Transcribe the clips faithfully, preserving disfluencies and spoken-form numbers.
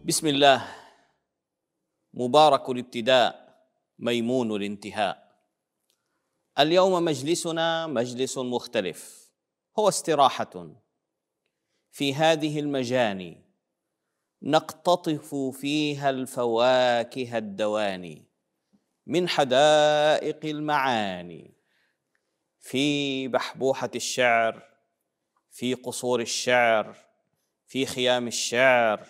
بسم الله. مبارك الابتداء ميمون الانتهاء. اليوم مجلسنا مجلس مختلف، هو استراحة في هذه المجاني نقتطف فيها الفواكه الدواني من حدائق المعاني، في بحبوحة الشعر، في قصور الشعر، في خيام الشعر،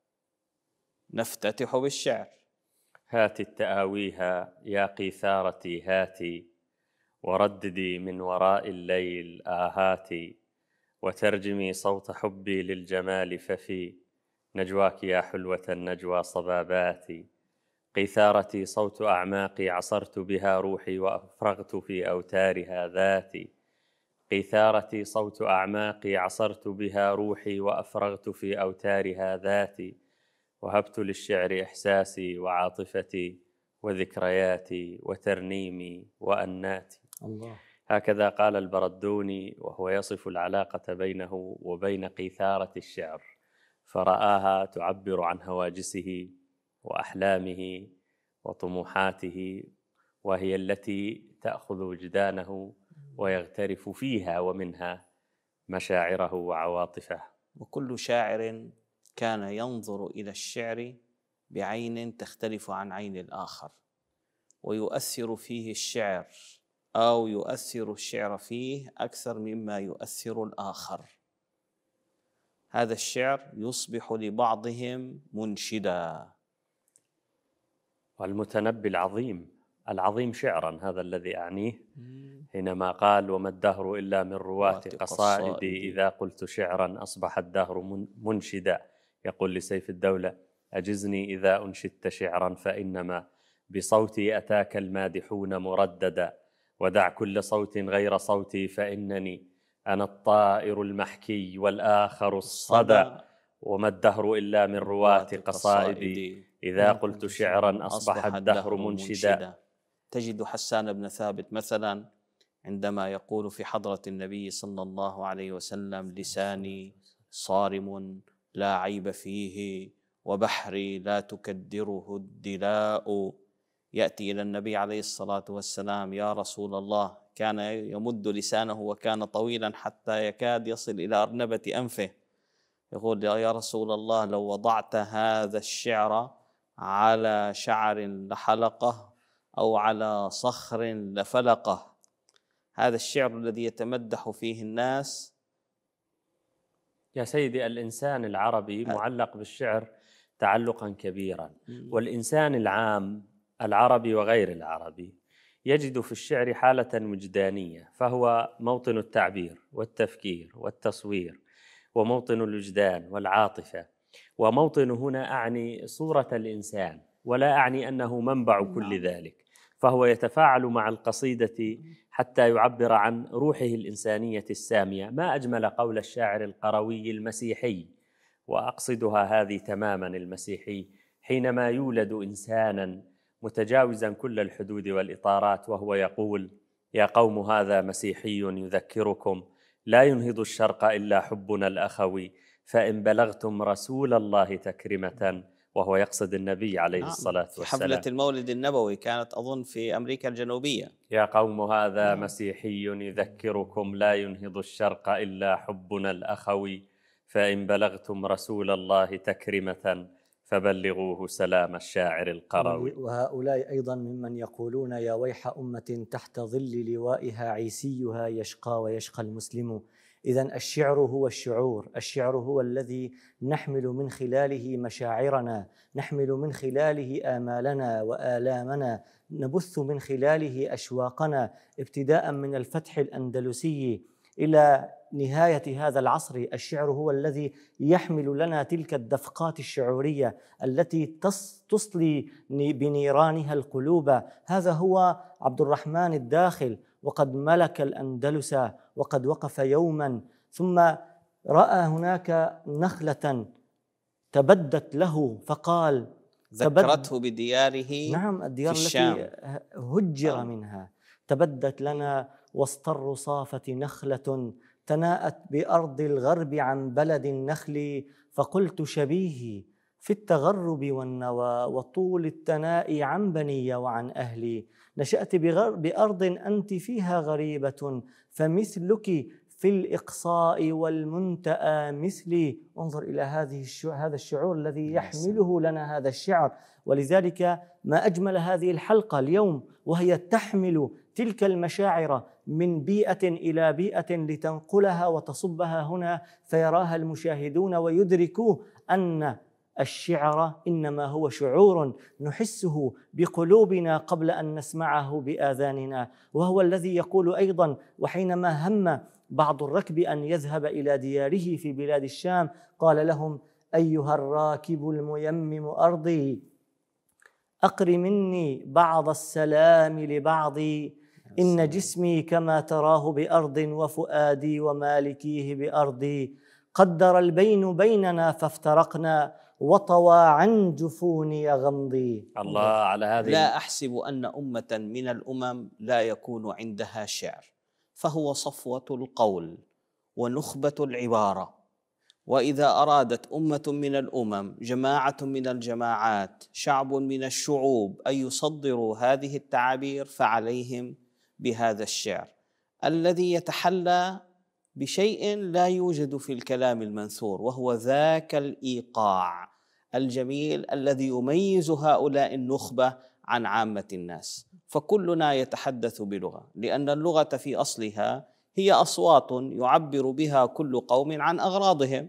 نفتتح بالشعر. هات التآويها يا قيثارتي هاتي، ورددي من وراء الليل آهاتي، وترجمي صوت حبي للجمال، ففي نجواك يا حلوة النجوى صباباتي. قيثارتي صوت أعماقي عصرت بها روحي، وأفرغت في أوتارها ذاتي. قيثارتي صوت أعماقي عصرت بها روحي، وأفرغت في أوتارها ذاتي. وهبت للشعر إحساسي وعاطفتي وذكرياتي وترنيمي وأناتي. الله. هكذا قال البردوني وهو يصف العلاقة بينه وبين قيثارة الشعر، فرآها تعبر عن هواجسه وأحلامه وطموحاته، وهي التي تأخذ وجدانه ويغترف فيها ومنها مشاعره وعواطفه. وكل شاعر كان ينظر إلى الشعر بعين تختلف عن عين الآخر، ويؤثر فيه الشعر أو يؤثر الشعر فيه أكثر مما يؤثر الآخر. هذا الشعر يصبح لبعضهم منشدا. والمتنبي العظيم العظيم شعرا، هذا الذي أعنيه حينما قال: وما الدهر إلا من رواة قصائدي، إذا قلت شعرا أصبح الدهر منشدا. يقول لسيف الدولة: أجزني إذا أنشدت شعرا، فإنما بصوتي أتاك المادحون مرددا، ودع كل صوت غير صوتي، فإنني أنا الطائر المحكي والآخر الصدى. وما الدهر إلا من رواة قصائدي، إذا قلت شعرا أصبح الدهر منشدا. تجد حسان بن ثابت مثلا عندما يقول في حضرة النبي صلى الله عليه وسلم: لساني صارم لا عيب فيه، وبحري لا تكدره الدلاء. يأتي إلى النبي عليه الصلاة والسلام: يا رسول الله، كان يمد لسانه وكان طويلا حتى يكاد يصل إلى أرنبة أنفه. يقول: يا رسول الله، لو وضعت هذا الشعر على شعر لحلقه أو على صخر لفلقه. هذا الشعر الذي يتمدح فيه الناس. يا سيدي، الإنسان العربي معلق بالشعر تعلقا كبيرا، والإنسان العام العربي وغير العربي يجد في الشعر حالة وجدانية، فهو موطن التعبير والتفكير والتصوير، وموطن الوجدان والعاطفة. وموطن هنا أعني صورة الإنسان، ولا أعني أنه منبع كل ذلك، فهو يتفاعل مع القصيدة حتى يعبر عن روحه الإنسانية السامية. ما أجمل قول الشاعر القروي المسيحي، وأقصدها هذه تماما، المسيحي، حينما يولد إنسانا متجاوزا كل الحدود والإطارات، وهو يقول: يا قوم هذا مسيحي يذكركم، لا ينهض الشرق إلا حبنا الأخوي، فإن بلغتم رسول الله تكرمة. وهو يقصد النبي عليه نعم. الصلاة والسلام. حفلة المولد النبوي كانت أظن في أمريكا الجنوبية. يا قوم هذا نعم. مسيحي يذكركم، لا ينهض الشرق إلا حبنا الأخوي، فإن بلغتم رسول الله تكرمة، فبلغوه سلام الشاعر القروي. وهؤلاء أيضا ممن يقولون: يا ويح أمة تحت ظل لوائها عيسيها يشقى ويشقى المسلم. إذن الشعر هو الشعور، الشعر هو الذي نحمل من خلاله مشاعرنا، نحمل من خلاله آمالنا وآلامنا، نبث من خلاله أشواقنا، ابتداء من الفتح الأندلسي إلى نهاية هذا العصر. الشعر هو الذي يحمل لنا تلك الدفقات الشعورية التي تصلي بنيرانها القلوب. هذا هو عبد الرحمن الداخل، وقد ملك الأندلس، وقد وقف يوما ثم رأى هناك نخلة تبدت له فقال: ذكرته بدياره. نعم، الديار التي هجر آه. منها. تبدت لنا وسط الرصافة نخلة، تناءت بأرض الغرب عن بلد النخل، فقلت شبيهي في التغرب والنوى وطول التناء عن بني وعن أهلي. نشأت بأرض أنت فيها غريبة، فمثلك في الإقصاء والمنتأى مثلي. انظر إلى هذه هذا الشعور الذي يحمله لنا هذا الشعر. ولذلك ما أجمل هذه الحلقة اليوم وهي تحمل تلك المشاعر من بيئة إلى بيئة لتنقلها وتصبها هنا، فيراها المشاهدون ويدركوا أن الشعر إنما هو شعور نحسه بقلوبنا قبل أن نسمعه بآذاننا. وهو الذي يقول أيضا، وحينما هم بعض الركب أن يذهب إلى دياره في بلاد الشام قال لهم: أيها الراكب الميمم أرضي، أقر مني بعض السلام لبعضي، إن جسمي كما تراه بأرض وفؤادي ومالكيه بأرضي، قدر البين بيننا فافترقنا وطوى عن جفوني غمضي. الله على هذه. لا أحسب أن أمة من الأمم لا يكون عندها شعر، فهو صفوة القول ونخبة العبارة. وإذا أرادت أمة من الأمم، جماعة من الجماعات، شعب من الشعوب أن يصدروا هذه التعابير فعليهم بهذا الشعر الذي يتحلى بشيء لا يوجد في الكلام المنثور، وهو ذاك الإيقاع الجميل الذي يميز هؤلاء النخبة عن عامة الناس. فكلنا يتحدث بلغة، لأن اللغة في أصلها هي أصوات يعبر بها كل قوم عن أغراضهم،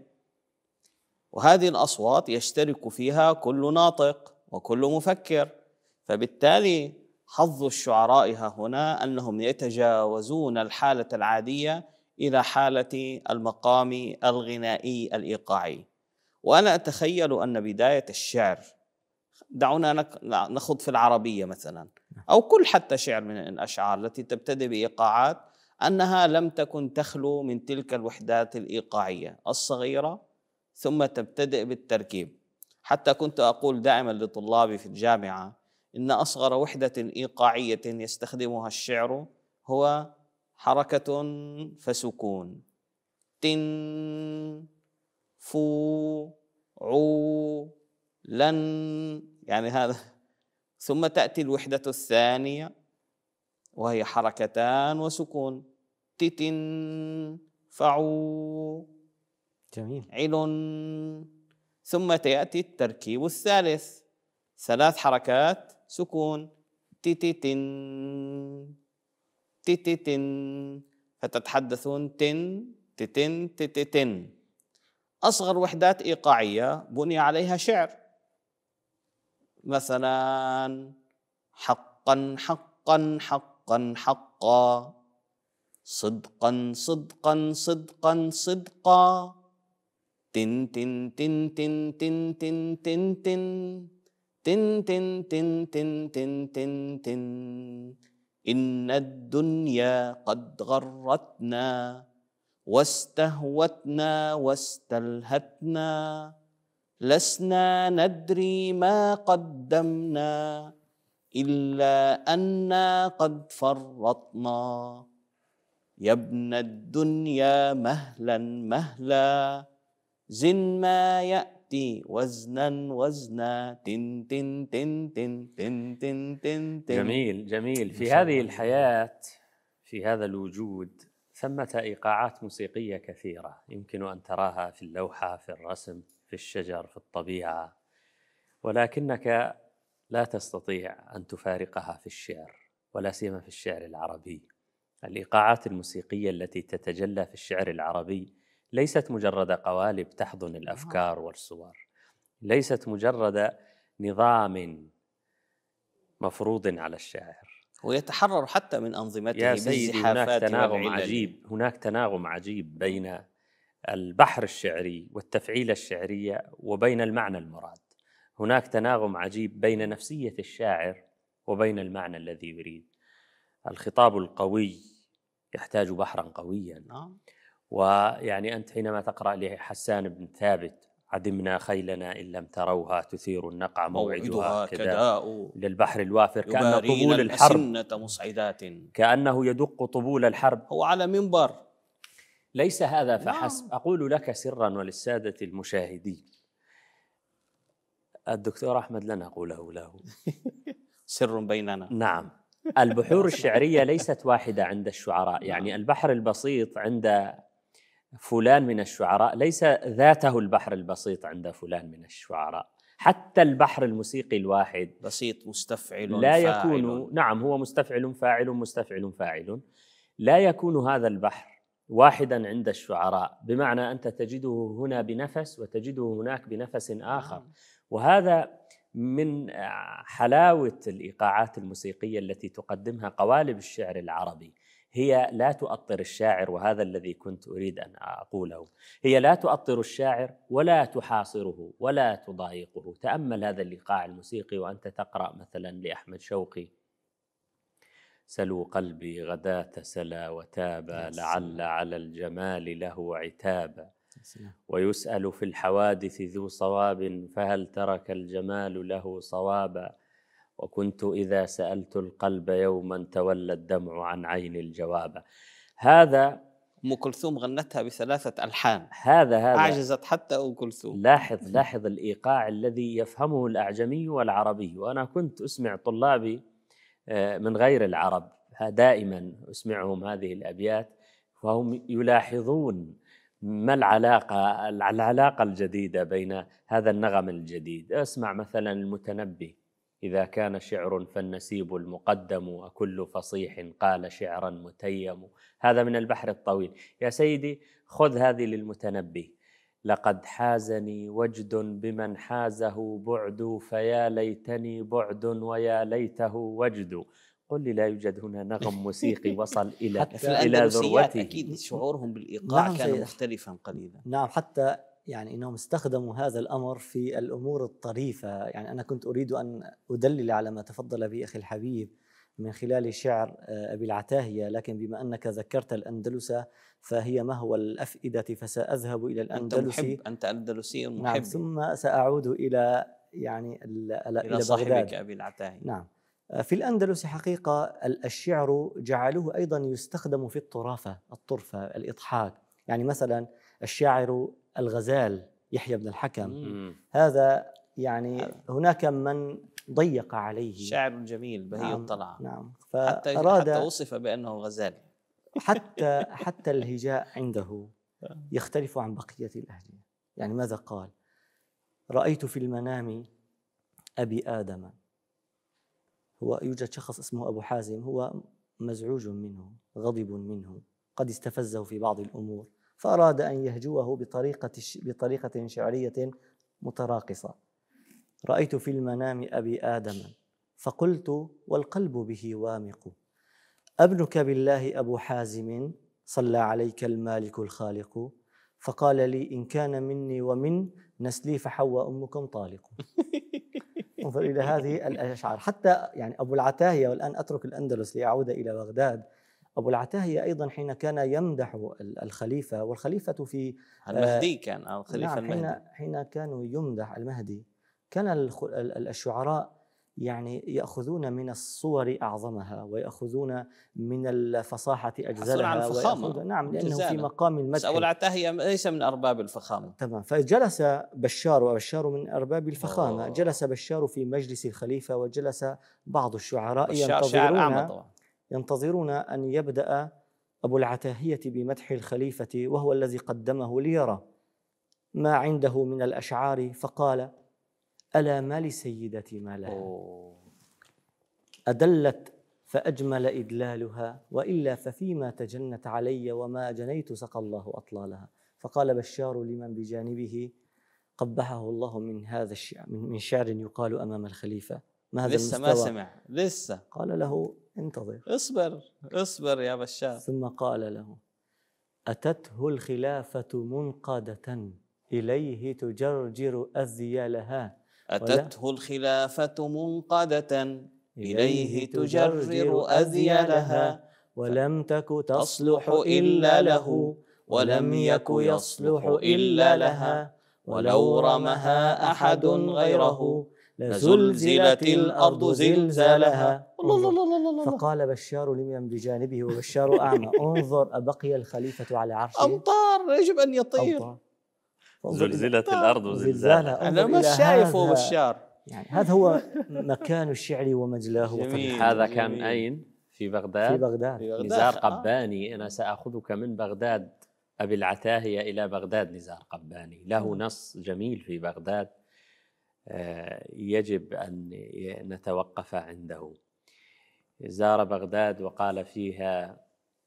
وهذه الأصوات يشترك فيها كل ناطق وكل مفكر. فبالتالي حظ الشعراء هنا أنهم يتجاوزون الحالة العادية إلى حالة المقام الغنائي الإيقاعي. وأنا أتخيل أن بداية الشعر، دعونا نخوض في العربية مثلا، أو كل حتى شعر من الأشعار التي تبتدئ بإيقاعات، أنها لم تكن تخلو من تلك الوحدات الإيقاعية الصغيرة، ثم تبتدئ بالتركيب. حتى كنت أقول دائما لطلابي في الجامعة إن أصغر وحدة إيقاعية يستخدمها الشعر هو حركة فسكون، تن فو عو لن، يعني هذا. ثم تأتي الوحدة الثانية وهي حركتان وسكون، تتن فعو جميل علن. ثم يأتي التركيب الثالث، ثلاث حركات سكون، تتن تتن، فتتحدثون تن تتن تتن. أصغر وحدات إيقاعية بني عليها شعر، مثلا حقا حقا حقا حقا، صدقا صدقا صدقا صدقا، تن تن تن تن تن تن تن تن تن تن تن تن تن تن، إن الدنيا قد غرتنا واستهوتنا واستلهتنا، لسنا ندري ما قدمنا إلا أنا قد فرطنا، يا ابن الدنيا مهلا مهلا، زن ما يأتي وزنا وزنا، تن تن تن تن تن تن تن تن. جميل جميل. في هذه الحياة، في هذا الوجود، ثمة إيقاعات موسيقية كثيرة يمكن أن تراها في اللوحة، في الرسم، في الشجر، في الطبيعة، ولكنك لا تستطيع أن تفارقها في الشعر، ولا سيما في الشعر العربي. الإيقاعات الموسيقية التي تتجلى في الشعر العربي ليست مجرد قوالب تحضن الأفكار والصور، ليست مجرد نظام مفروض على الشاعر، ويتحرر حتى من أنظمته يا سيدي. هناك تناغم عجيب، هناك تناغم عجيب بين البحر الشعري والتفعيلة الشعرية وبين المعنى المراد. هناك تناغم عجيب بين نفسية الشاعر وبين المعنى الذي يريد. الخطاب القوي يحتاج بحرا قويا. ويعني أنت حينما تقرأ لحسان بن ثابت: عدمنا خيلنا إن لم تروها تثير النقع موعدها كداء للبحر الوافر، كأن طبول الحرب مصعدات، كأنه يدق طبول الحرب. هو على منبر. ليس هذا فحسب. أقول لك سرا وللسادة المشاهدين: الدكتور أحمد لن أقوله له. سر بيننا. نعم. البحور الشعرية ليست واحدة عند الشعراء، يعني البحر البسيط عند فلان من الشعراء ليس ذاته البحر البسيط عند فلان من الشعراء. حتى البحر الموسيقي الواحد بسيط مستفعل لا فاعل. يكون، نعم هو مستفعل فاعل مستفعل فاعل، لا يكون هذا البحر واحدا عند الشعراء، بمعنى أنت تجده هنا بنفس وتجده هناك بنفس آخر. وهذا من حلاوة الإيقاعات الموسيقية التي تقدمها قوالب الشعر العربي. هي لا تؤطر الشاعر، وهذا الذي كنت أريد أن أقوله. هي لا تؤطر الشاعر ولا تحاصره ولا تضايقه. تأمل هذا الإيقاع الموسيقي وأنت تقرأ مثلا لأحمد شوقي: سلوا قلبي غداة سلا وتابا، لعل على الجمال له عتابا، ويسأل في الحوادث ذو صواب، فهل ترك الجمال له صوابا، وكنت إذا سألت القلب يوما تولى الدمع عن عين الجواب. هذا أم كلثوم غنتها بثلاثة ألحان. هذا هذا أعجزت حتى أم كلثوم. لاحظ لاحظ الإيقاع الذي يفهمه الأعجمي والعربي. وأنا كنت أسمع طلابي من غير العرب دائما أسمعهم هذه الأبيات، وهم يلاحظون ما العلاقة العلاقة الجديدة بين هذا النغم الجديد. أسمع مثلا المتنبي: إذا كان شعر فالنسيب المقدم، وكل فصيح قال شعرا متيم. هذا من البحر الطويل. يا سيدي خذ هذه للمتنبي: لقد حازني وجد بمن حازه بعد، فيا ليتني بعد ويا ليته وجد. قل لي لا يوجد هنا نغم موسيقي وصل إلى إلى ذروته. أكيد شعورهم بالإيقاع نعم كان مختلفا قليلا. نعم، حتى يعني إنهم استخدموا هذا الأمر في الأمور الطريفة. يعني أنا كنت أريد أن أدلل على ما تفضل به أخي الحبيب من خلال شعر أبي العتاهية، لكن بما أنك ذكرت الأندلس فهي مهوى الأفئدة، فسأذهب إلى الأندلس. أنت محب، أنت أندلسي محب. نعم، ثم سأعود إلى يعني إلى, إلى صاحبك أبي العتاهية. نعم. في الأندلس حقيقة الشعر جعلوه أيضا يستخدم في الطرافة، الطرفة، الإضحاك. يعني مثلا الشاعر الغزال يحيى بن الحكم، مم. هذا يعني هناك من ضيق عليه. شاعر جميل بهي نعم الطلعة. نعم. حتى, فأراد حتى وصف بأنه غزال. حتى حتى الهجاء عنده يختلف عن بقية الأهلية. يعني ماذا قال؟ رأيت في المنام أبي آدم. هو يوجد شخص اسمه أبو حازم، هو مزعوج منه، غضب منه، قد استفزه في بعض الأمور، فأراد أن يهجوه بطريقة بطريقة شعرية متراقصة. رأيت في المنام أبي آدم فقلت والقلب به وامق، أبنك بالله أبو حازم صلى عليك المالك الخالق، فقال لي إن كان مني ومن نسلي فحواء أمكم طالق. انظر إلى هذه الأشعار. حتى يعني أبو العتاهية، والآن أترك الأندلس لأعود إلى بغداد، أبو العتاهية أيضا حين كان يمدح الخليفة، والخليفة في المهدي كان الخليفة نعم المهدي، حين حين كانوا يمدح المهدي كان الشعراء يعني يأخذون من الصور أعظمها، ويأخذون من الفصاحة أجزلها، ويأخذون نعم لأنه في مقام المدح. أبو العتاهية ليس من أرباب الفخامة. تمام. فجلس بشار، وبشار من أرباب الفخامة. أوه. جلس بشار في مجلس الخليفة، وجلس بعض الشعراء ينتظرون ينتظرون أن يبدأ أبو العتاهية بمدح الخليفة، وهو الذي قدمه ليرى ما عنده من الأشعار. فقال ألا ما لسيدتي ما لها، أدلت فأجمل إدلالها، وإلا ففيما تجنت علي وما جنيت سقى الله أطلالها. فقال بشار لمن بجانبه قبحه الله من هذا الشعر، من شعر يقال أمام الخليفة، ما هذا لسه المستوى؟ ما سمع لسه. قال له انتظر، اصبر اصبر يا بشار. ثم قال له أتته الخلافة منقادة إليه تجرجر أذيالها. أتته الخلافة منقادة إليه تجرر أذيالها، ولم تك تصلح إلا له، ولم يك يصلح إلا لها، ولو رمها أحد غيره لزلزلت الأرض زلزالها. فقال بشار لمن بجانبه، وبشار أعمى، انظر أبقي الخليفة على عرشه؟ أمطار، يجب أن يطير. أمطار. زلزلت الأرض وزلزالها. أنا ما شايفه بشار. يعني هذا هو مكان الشعر ومجلاه. جميل. هذا كان جميل. أين؟ في بغداد؟ في بغداد. في بغداد. نزار قباني. أنا سأخذك من بغداد أبي العتاهية إلى بغداد. نزار قباني له نص جميل في بغداد يجب أن نتوقف عنده. زار بغداد وقال فيها: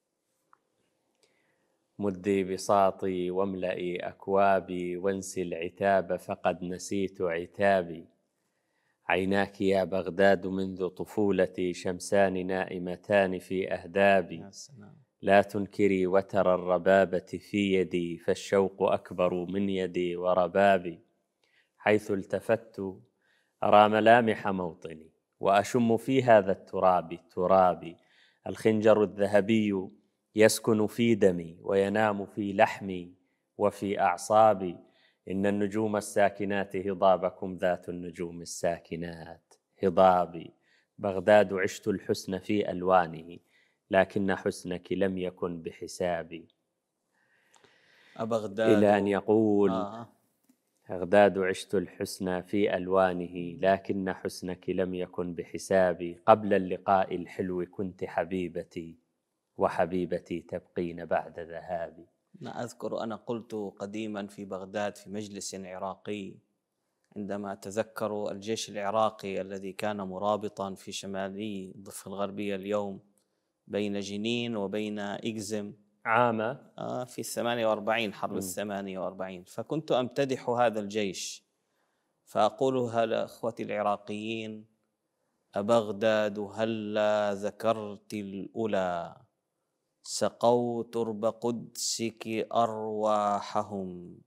مدي بساطي واملئي أكوابي وانسي العتاب فقد نسيت عتابي. عيناك يا بغداد منذ طفولتي شمسان نائمتان في أهدابي. لا تنكري وتر الربابة في يدي فالشوق أكبر من يدي وربابي. حيث التفت أرى ملامح موطني وأشم في هذا التراب ترابي. الخنجر الذهبي يسكن في دمي وينام في لحمي وفي أعصابي. إن النجوم الساكنات هضابكم ذات النجوم الساكنات هضابي. بغداد عشت الحسن في ألوانه لكن حسنك لم يكن بحسابي. أبغداد إلى أن يقول آه. بغداد عشت الحسن في ألوانه لكن حسنك لم يكن بحسابي. قبل اللقاء الحلو كنت حبيبتي وحبيبتي تبقين بعد ذهابي. أنا أذكر أنا قلت قديما في بغداد في مجلس عراقي عندما أتذكر الجيش العراقي الذي كان مرابطا في شمالي الضفة الغربية اليوم بين جنين وبين إجزم عام آه في الثمانية وأربعين حرب م. الثمانية وأربعين. فكنت أمتدح هذا الجيش فأقولها لأخوتي العراقيين: أبغداد هلا ذكرت الأولى سقوا ترب قدسك أرواحهم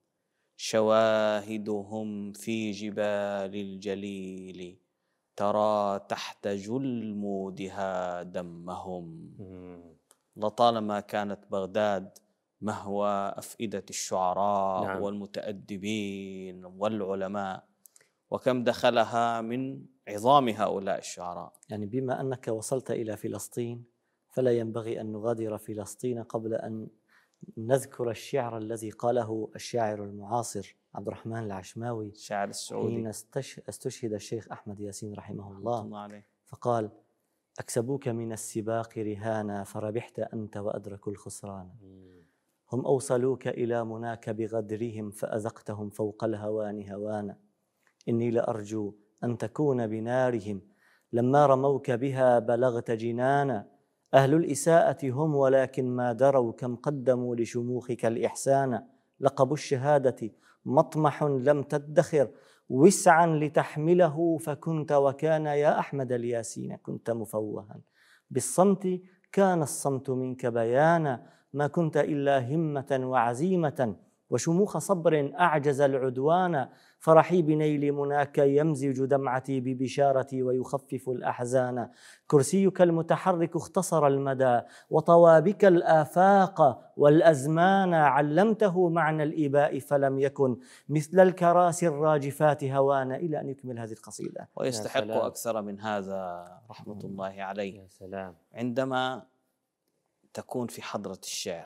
شواهدهم في جبال الجليل ترى تحت جلمودها دمهم. لطالما كانت بغداد مهوى أفئدة الشعراء نعم. والمتأدبين والعلماء، وكم دخلها من عظام هؤلاء الشعراء. يعني بما أنك وصلت إلى فلسطين فلا ينبغي أن نغادر فلسطين قبل أن نذكر الشعر الذي قاله الشاعر المعاصر عبد الرحمن العشماوي الشاعر السعودي حين استشهد الشيخ أحمد ياسين رحمه الله, الله عليه. فقال: أكسبوك من السباق رهانا فربحت أنت وأدركوا الخسران. هم أوصلوك إلى مناك بغدرهم فأذقتهم فوق الهوان هوانا. إني لأرجو أن تكون بنارهم لما رموك بها بلغت جنانا. أهل الإساءة هم ولكن ما دروا كم قدموا لشموخك الإحسان. لقب الشهادة مطمح لم تدخر وسعا لتحمله فكنت وكان يا أحمد الياسين كنت مفوها. بالصمت كان الصمت منك بيانا ما كنت إلا همة وعزيمة وشموخ صبر أعجز العدوان. فرحي بنيل مناك يمزج دمعتي ببشارتي ويخفف الأحزان. كرسيك المتحرك اختصر المدى وطوى بك الآفاق والأزمان. علمته معنى الإباء فلم يكن مثل الكراسي الراجفات هوانا. إلى أن يكمل هذه القصيدة. ويستحق أكثر من هذا رحمة الله عليه. يا سلام. عندما تكون في حضرة الشعر،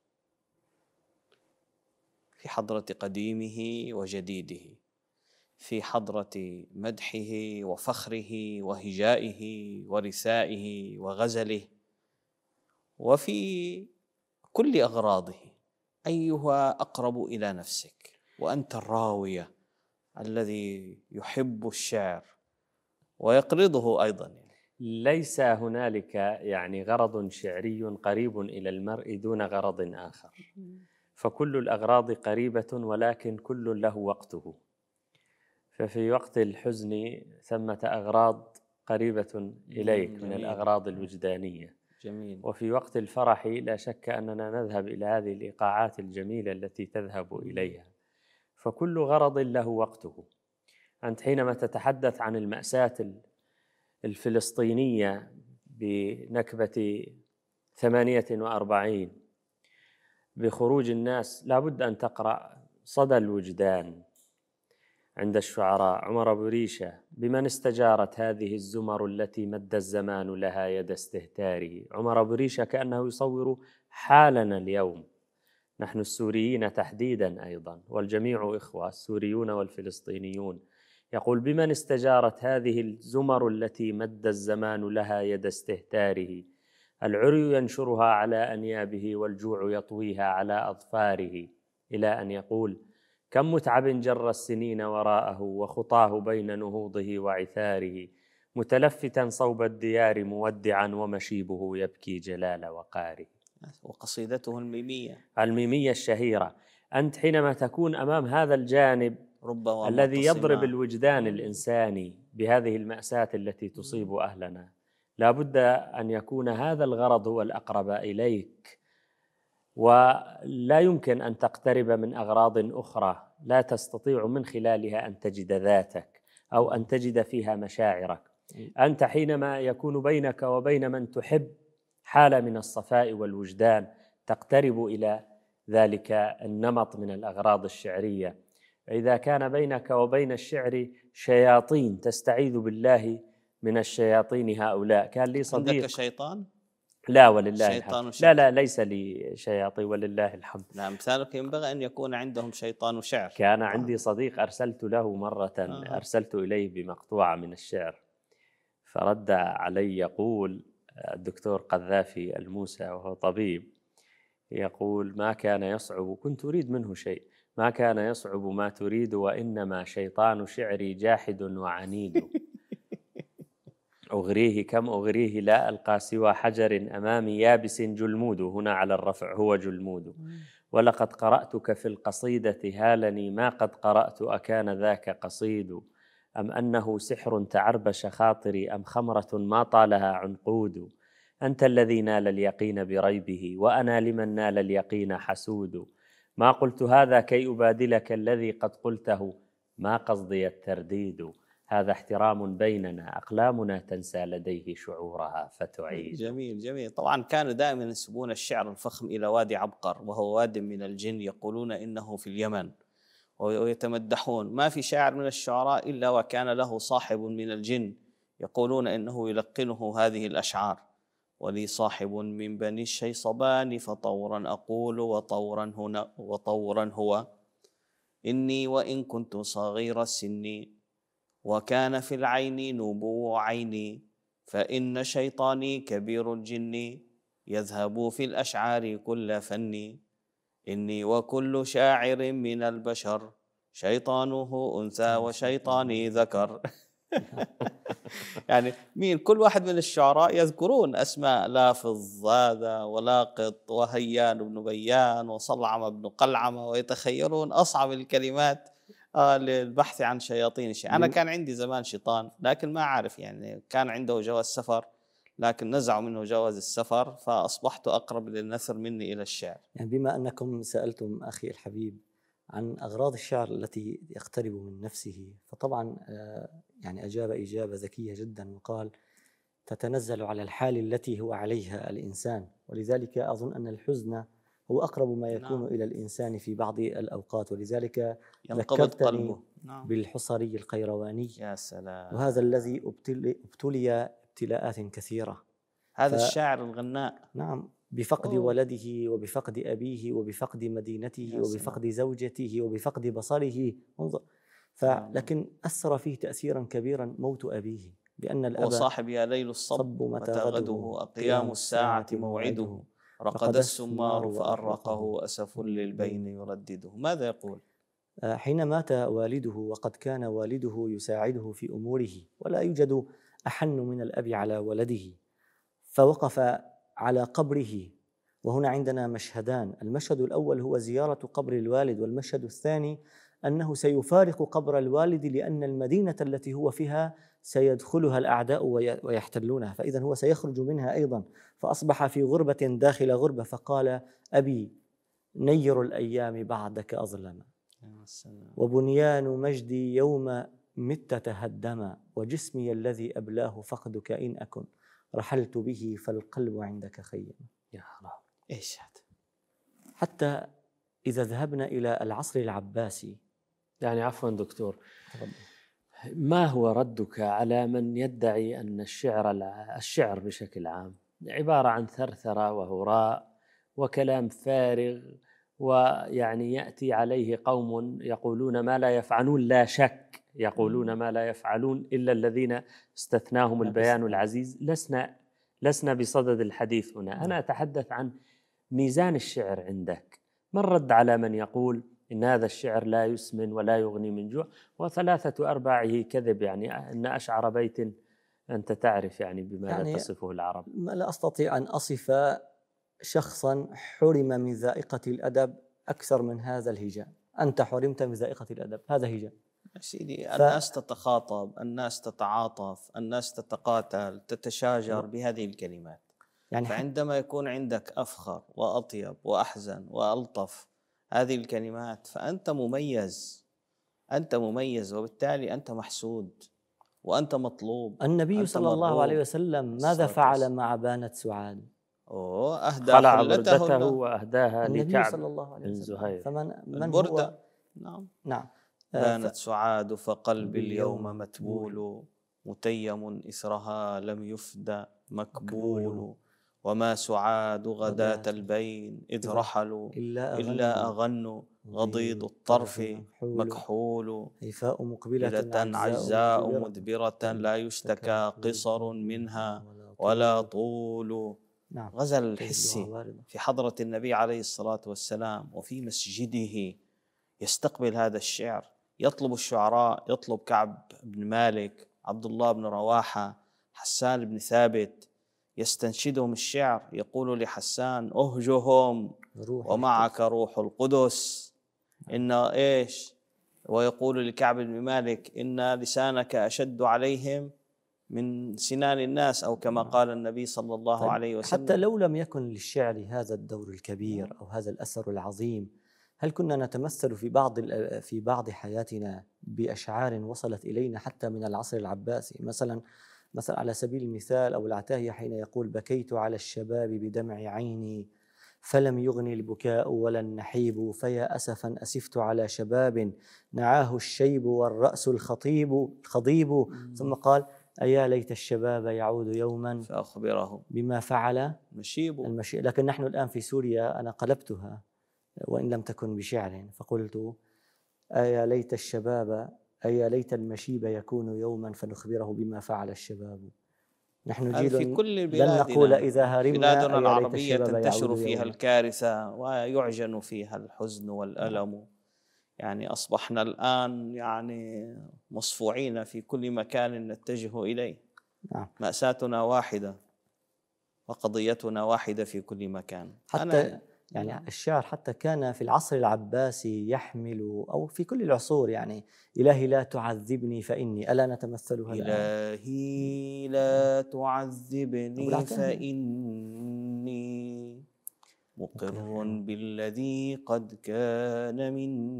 في حضرة قديمه وجديده، في حضرة مدحه وفخره وهجائه ورثائه وغزله، وفي كل أغراضه، أيها أقرب إلى نفسك وأنت الراوية الذي يحب الشعر ويقرضه أيضا؟ ليس هنالك يعني غرض شعري قريب إلى المرء دون غرض آخر، فكل الأغراض قريبة ولكن كل له وقته. ففي وقت الحزن ثمة أغراض قريبة إليك جميل. من الأغراض الوجدانية جميل. وفي وقت الفرح لا شك أننا نذهب إلى هذه الإيقاعات الجميلة التي تذهب إليها، فكل غرض له وقته. أنت حينما تتحدث عن المأساة الفلسطينية بنكبة ثمانية وأربعين بخروج الناس، لابد أن تقرأ صدى الوجدان عند الشعراء. عمر أبو ريشة: بمن استجارت هذه الزمر التي مد الزمان لها يد استهتاره. عمر أبو ريشة كأنه يصور حالنا اليوم، نحن السوريين تحديدا أيضا، والجميع إخوة السوريون والفلسطينيون. يقول: بمن استجارت هذه الزمر التي مد الزمان لها يد استهتاره، العري ينشرها على أنيابه والجوع يطويها على أظفاره. إلى أن يقول: كم متعب جر السنين وراءه وخطاه بين نهوضه وعثاره، متلفتا صوب الديار مودعا ومشيبه يبكي جلال وقاره. وقصيدته الميمية الميمية الشهيرة. أنت حينما تكون أمام هذا الجانب ربما الذي معتصما. يضرب الوجدان الإنساني بهذه المأساة التي تصيب أهلنا، لا بد أن يكون هذا الغرض هو الأقرب إليك، ولا يمكن أن تقترب من أغراض أخرى لا تستطيع من خلالها أن تجد ذاتك أو أن تجد فيها مشاعرك. أنت حينما يكون بينك وبين من تحب حالة من الصفاء والوجدان تقترب إلى ذلك النمط من الأغراض الشعرية. إذا كان بينك وبين الشعر شياطين تستعيذ بالله من الشياطين هؤلاء. كان لي صديق. عندك شيطان؟ لا ولله شيطان الحمد. لا لا ليس لي شياطين ولله الحمد. نعم، أمثالك ينبغي أن يكون عندهم شيطان وشعر. كان عندي صديق أرسلت له مرة آه. أرسلت إليه بمقطوعة من الشعر، فرد علي يقول الدكتور قذافي الموسى وهو طبيب، يقول: ما كان يصعب، كنت أريد منه شيء، ما كان يصعب ما تريد وإنما شيطان شعري جاحد وعنيد. أغريه كم أغريه لا ألقى سوى حجر أمامي يابس جلمود. هنا على الرفع هو جلمود. ولقد قرأتك في القصيدة هالني ما قد قرأت أكان ذاك قصيد، أم أنه سحر تعربش خاطري أم خمرة ما طالها عنقود. أنت الذي نال اليقين بريبه وأنا لمن نال اليقين حسود. ما قلت هذا كي أبادلك الذي قد قلته، ما قصدي الترديد. هذا احترام بيننا أقلامنا تنسى لديه شعورها فتعيد. جميل جميل. طبعا كانوا دائما ينسبون الشعر الفخم إلى وادي عبقر، وهو واد من الجن، يقولون إنه في اليمن، ويتمدحون. ما في شاعر من الشعراء إلا وكان له صاحب من الجن يقولون إنه يلقنه هذه الأشعار: ولي صاحب من بني الشيصبان فطورا أقول وطورا هنا وطورا هو، إني وإن كنت صغير السن وكان في العين نبوع عيني، فإن شيطاني كبير الجن يذهب في الأشعار كل فني، إني وكل شاعر من البشر شيطانه أنثى وشيطاني ذكر. يعني مين كل واحد من الشعراء يذكرون أسماء لافظ هذا ولاقط وهيان بن بيان وصلعم بن قلعمة، ويتخيلون أصعب الكلمات آه للبحث عن شياطين الشيء. أنا كان عندي زمان شيطان لكن ما أعرف، يعني كان عنده جواز سفر لكن نزعوا منه جواز السفر، فأصبحت أقرب للنثر مني إلى الشعر. يعني بما أنكم سألتم أخي الحبيب عن أغراض الشعر التي يقترب من نفسه، فطبعا يعني أجاب إجابة ذكية جدا وقال: تتنزل على الحال التي هو عليها الإنسان، ولذلك أظن أن الحزن هو أقرب ما يكون نعم. إلى الإنسان في بعض الأوقات، ولذلك ينقبض قلبه نعم. بالحصري القيرواني. يا سلام. وهذا الذي ابتلي, ابتلي ابتلاءات كثيرة. هذا ف... الشاعر الغناء نعم، بفقد أوه. ولده وبفقد أبيه وبفقد مدينته وبفقد زوجته وبفقد بصره. انظر. لكن أثر فيه تأثيرا كبيرا موت أبيه، بأن الأب وصاحب يا ليل الصب متى غده أقيام الساعة موعده، رقد السمار فأرقه أسف للبين يردده. ماذا يقول؟ حين مات والده وقد كان والده يساعده في أموره، ولا يوجد أحن من الأب على ولده، فوقف على قبره. وهنا عندنا مشهدان: المشهد الأول هو زيارة قبر الوالد، والمشهد الثاني أنه سيفارق قبر الوالد لأن المدينة التي هو فيها سيدخلها الأعداء ويحتلونها، فإذا هو سيخرج منها أيضا، فأصبح في غربة داخل غربة. فقال: أبي نير الأيام بعدك أظلم، وبنيان مجدي يوم مت تهدم، وجسمي الذي أبلاه فقدك إن أكن رحلت به فالقلب عندك خيم. يا رب، إيش هذا؟ حتى إذا ذهبنا إلى العصر العباسي. يعني عفوا دكتور، ما هو ردك على من يدعي أن الشعر الشعر بشكل عام عبارة عن ثرثرة وهراء وكلام فارغ ويعني يأتي عليه قوم يقولون ما لا يفعلون، لا شك يقولون ما لا يفعلون إلا الذين استثناهم البيان العزيز. لسنا لسنا بصدد الحديث هنا. أنا أتحدث عن ميزان الشعر عندك. ما الرد على من يقول إن هذا الشعر لا يسمن ولا يغني من جوع وثلاثة أرباعه كذب، يعني أن أشعر بيت أنت تعرف يعني بما يعني لا تصفه العرب. لا أستطيع أن أصف شخصا حرم من ذائقة الأدب أكثر من هذا الهجاء. أنت حرمت من ذائقة الأدب، هذا هجاء. سيدي ف... الناس تتخاطب، الناس تتعاطف، الناس تتقاتل، تتشاجر بهذه الكلمات. يعني فعندما يكون عندك أفخر وأطيب وأحزن وألطف هذه الكلمات فأنت مميز، أنت مميز، وبالتالي أنت محسود وأنت مطلوب. النبي أنت صلى الله عليه وسلم ماذا فعل مع بانة سعاد؟ أوه أهدى خلع بردته وأهداها لكعب صلى الله عليه وسلم. زهير. فمن من البردة. هو؟ نعم نعم. بانت ف... سعاد فقلبي اليوم متبول، متيم إثرها لم يفدى مكبول، وما سعاد غداة البين إذ رحلوا إلا أغنوا غضيض الطرف مكحول، هيفاء مقبلة عجزاء مدبرة لا يشتكى قصر منها ولا طول. نعم. غزل الحسي في حضرة النبي عليه الصلاة والسلام وفي مسجده يستقبل هذا الشعر، يطلب الشعراء، يطلب كعب بن مالك، عبد الله بن رواحة، حسان بن ثابت، يستنشدهم الشعر، يقول لحسان أهجهم ومعك روح القدس إن إيش، ويقول لكعب بن مالك إن لسانك أشد عليهم من سنان الناس، أو كما قال النبي صلى الله طيب عليه وسلم. حتى لو لم يكن للشعر هذا الدور الكبير أو هذا الأثر العظيم، هل كنا نتمثل في بعض في بعض حياتنا بأشعار وصلت إلينا حتى من العصر العباسي؟ مثلا مثلا على سبيل المثال أو العتاهية حين يقول بكيت على الشباب بدمع عيني فلم يغني البكاء ولا النحيب، فيا أسفا أسفت على شباب نعاه الشيب والرأس الخطيب الخضيب. ثم قال أيا ليت الشباب يعود يوما فأخبره بما فعل مشيب المشيب. لكن نحن الآن في سوريا أنا قلبتها وإن لم تكن بشعر، فقلت أيا ليت الشباب أيا ليت المشيب يكون يوما فنخبره بما فعل الشباب. نحن جيل في كل لن نقول إذا هرمنا بلادنا العربية تنتشر فيها الكارثة ويعجن فيها الحزن والألم. يعني أصبحنا الآن يعني مصفوعين في كل مكان نتجه إليه. نعم. مأساتنا واحدة وقضيتنا واحدة في كل مكان. حتى يعني الشعر حتى كان في العصر العباسي يحمل، أو في كل العصور، يعني إلهي لا تعذبني فإني، ألا نتمثلها الآن؟ إلهي لا تعذبني فإني مقر بالذي قد كان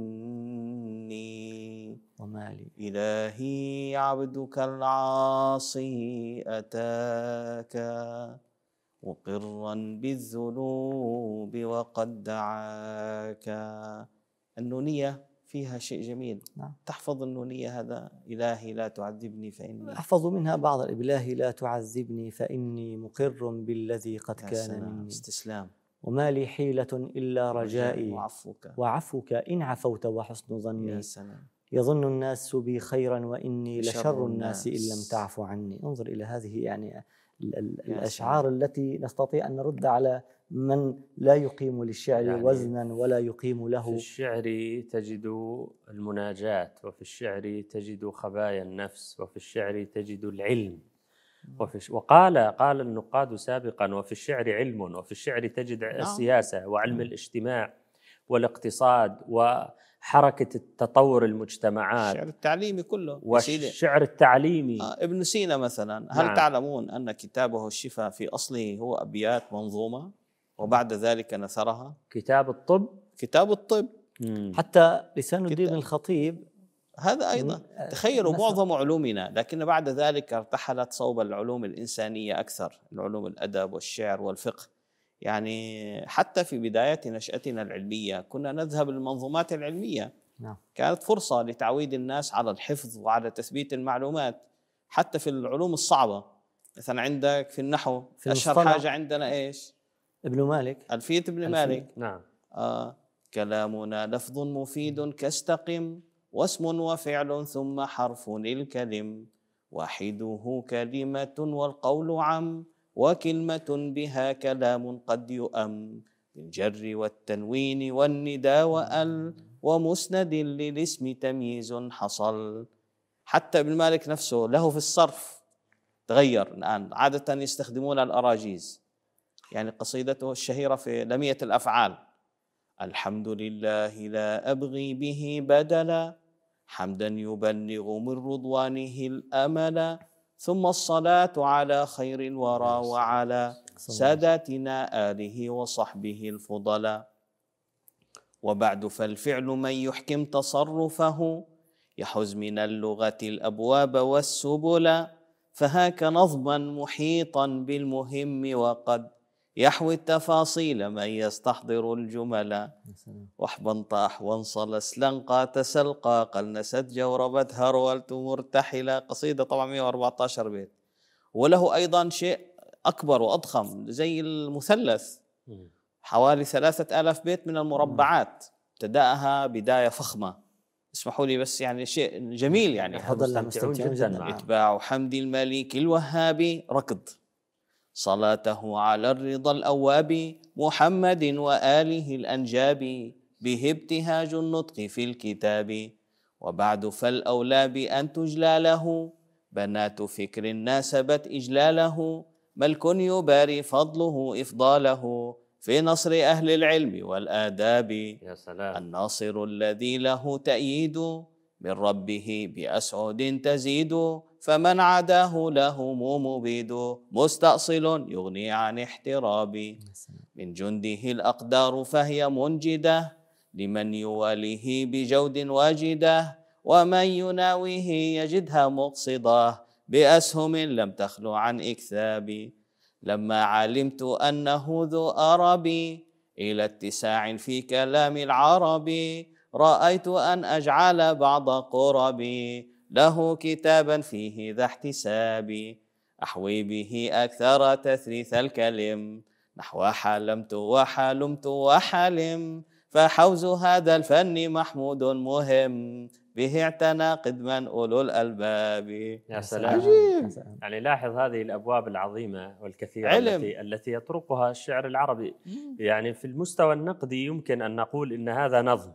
مني، ومالي إلهي عبدك العاصي أتاك مقرا بالذنوب وقد دعاك. النونية فيها شيء جميل. نعم. تحفظ النونية هذا إلهي لا تعذبني فإني. أحفظ منها بعض. إلهي لا تعذبني فإني مقر بالذي قد كان مني. استسلام. وما لي حيلة إلا رجائي وعفوك وعفوك إن عفوت وحسن ظني. يا سلام. يظن الناس بي خيرا وإني لشر الناس إن لم تعفو عني. انظر إلى هذه يعني الأشعار التي نستطيع أن نرد على من لا يقيم للشعر يعني وزنا ولا يقيم له. في الشعر تجد المناجاة، وفي الشعر تجد خبايا النفس، وفي الشعر تجد العلم، وفي وقال قال النقاد سابقا وفي الشعر علم، وفي الشعر تجد السياسة وعلم الاجتماع والاقتصاد وحركة التطور المجتمعات. الشعر التعليمي كله. والشعر التعليمي. آه ابن سينا مثلا، هل نعم. تعلمون أن كتابه الشفاء في أصله هو أبيات منظومة وبعد ذلك نثرها؟ كتاب الطب. كتاب الطب. مم. حتى لسان الدين الخطيب هذا أيضا. تخيلوا معظم علومنا، لكن بعد ذلك ارتحلت صوب العلوم الإنسانية أكثر، العلوم الأدب والشعر والفقه. يعني حتى في بداية نشأتنا العلمية كنا نذهب للمنظومات العلمية. نعم. كانت فرصة لتعويد الناس على الحفظ وعلى تثبيت المعلومات. حتى في العلوم الصعبة، مثلا عندك في النحو في أشهر حاجة عندنا إيش؟ ابن مالك، ألفية ابن مالك. نعم. آه كلامنا لفظ مفيد كاستقم، واسم وفعل ثم حرف الكلم، واحده كلمة والقول عم، وكلمة بها كلام قد يؤم، بالجر والتنوين والندى وأل، ومسند للاسم تمييز حصل. حتى ابن مالك نفسه له في الصرف تغير الآن، عادة يستخدمون الأراجيز، يعني قصيدته الشهيرة في لمية الأفعال: الحمد لله لا أبغي به بدلا، حمدا يبلغ من رضوانه الأمل، ثم الصلاة على خير الورى وعلى ساداتنا آله وصحبه الفضلاء. وبعد فالفعل من يحكم تصرفه، يحز من اللغة الأبواب والسبل، فهاك نظما محيطا بالمهم وقد يحوي التفاصيل من يستحضر الجمل. وحبا طاح وانصل سلنقا تسلقا قلنست جوربت هرولت مرتحلة، قصيدة طبعا مئة وأربعة عشر بيت. وله أيضا شيء أكبر وأضخم زي المثلث، حوالي ثلاثة آلاف بيت من المربعات، ابتدأها بداية فخمة. اسمحوا لي بس يعني شيء جميل، يعني مستمتعون جدا معه. إتباع حمد الملك الوهاب ركض، صلاته على الرضا الأواب، محمد وآله الأنجاب، به ابتهاج النطق في الكتاب. وبعد فالأولى بأن تجلى له بنات فكر ناسبت إجلاله، ملك يباري فضله إفضاله في نصر أهل العلم والآداب. يا سلام. الناصر الذي له تأييد من ربه بأسعد تزيد، فمن عداه له مبيد، مستأصل يغني عن احتراب. من جنده الأقدار فهي منجدة، لمن يواليه بجود واجدة، ومن يناويه يجدها مقصدة، بأسهم لم تخلو عن إكثاب. لما علمت أنه ذو أرب إلى اتساع في كلام العرب، رأيت أن أجعل بعض قربي له كتابا فيه ذا احتساب، أحوي به أكثر تثليث الكلم، نحو حلمت وحلمت وحلم، فحوز هذا الفن محمود مهم، به اعتنى قدما أولو الألباب. يا سلام. عجيب. يعني لاحظ هذه الأبواب العظيمة والكثيرة علم. التي التي يطرقها الشعر العربي. يعني في المستوى النقدي يمكن أن نقول إن هذا نظم،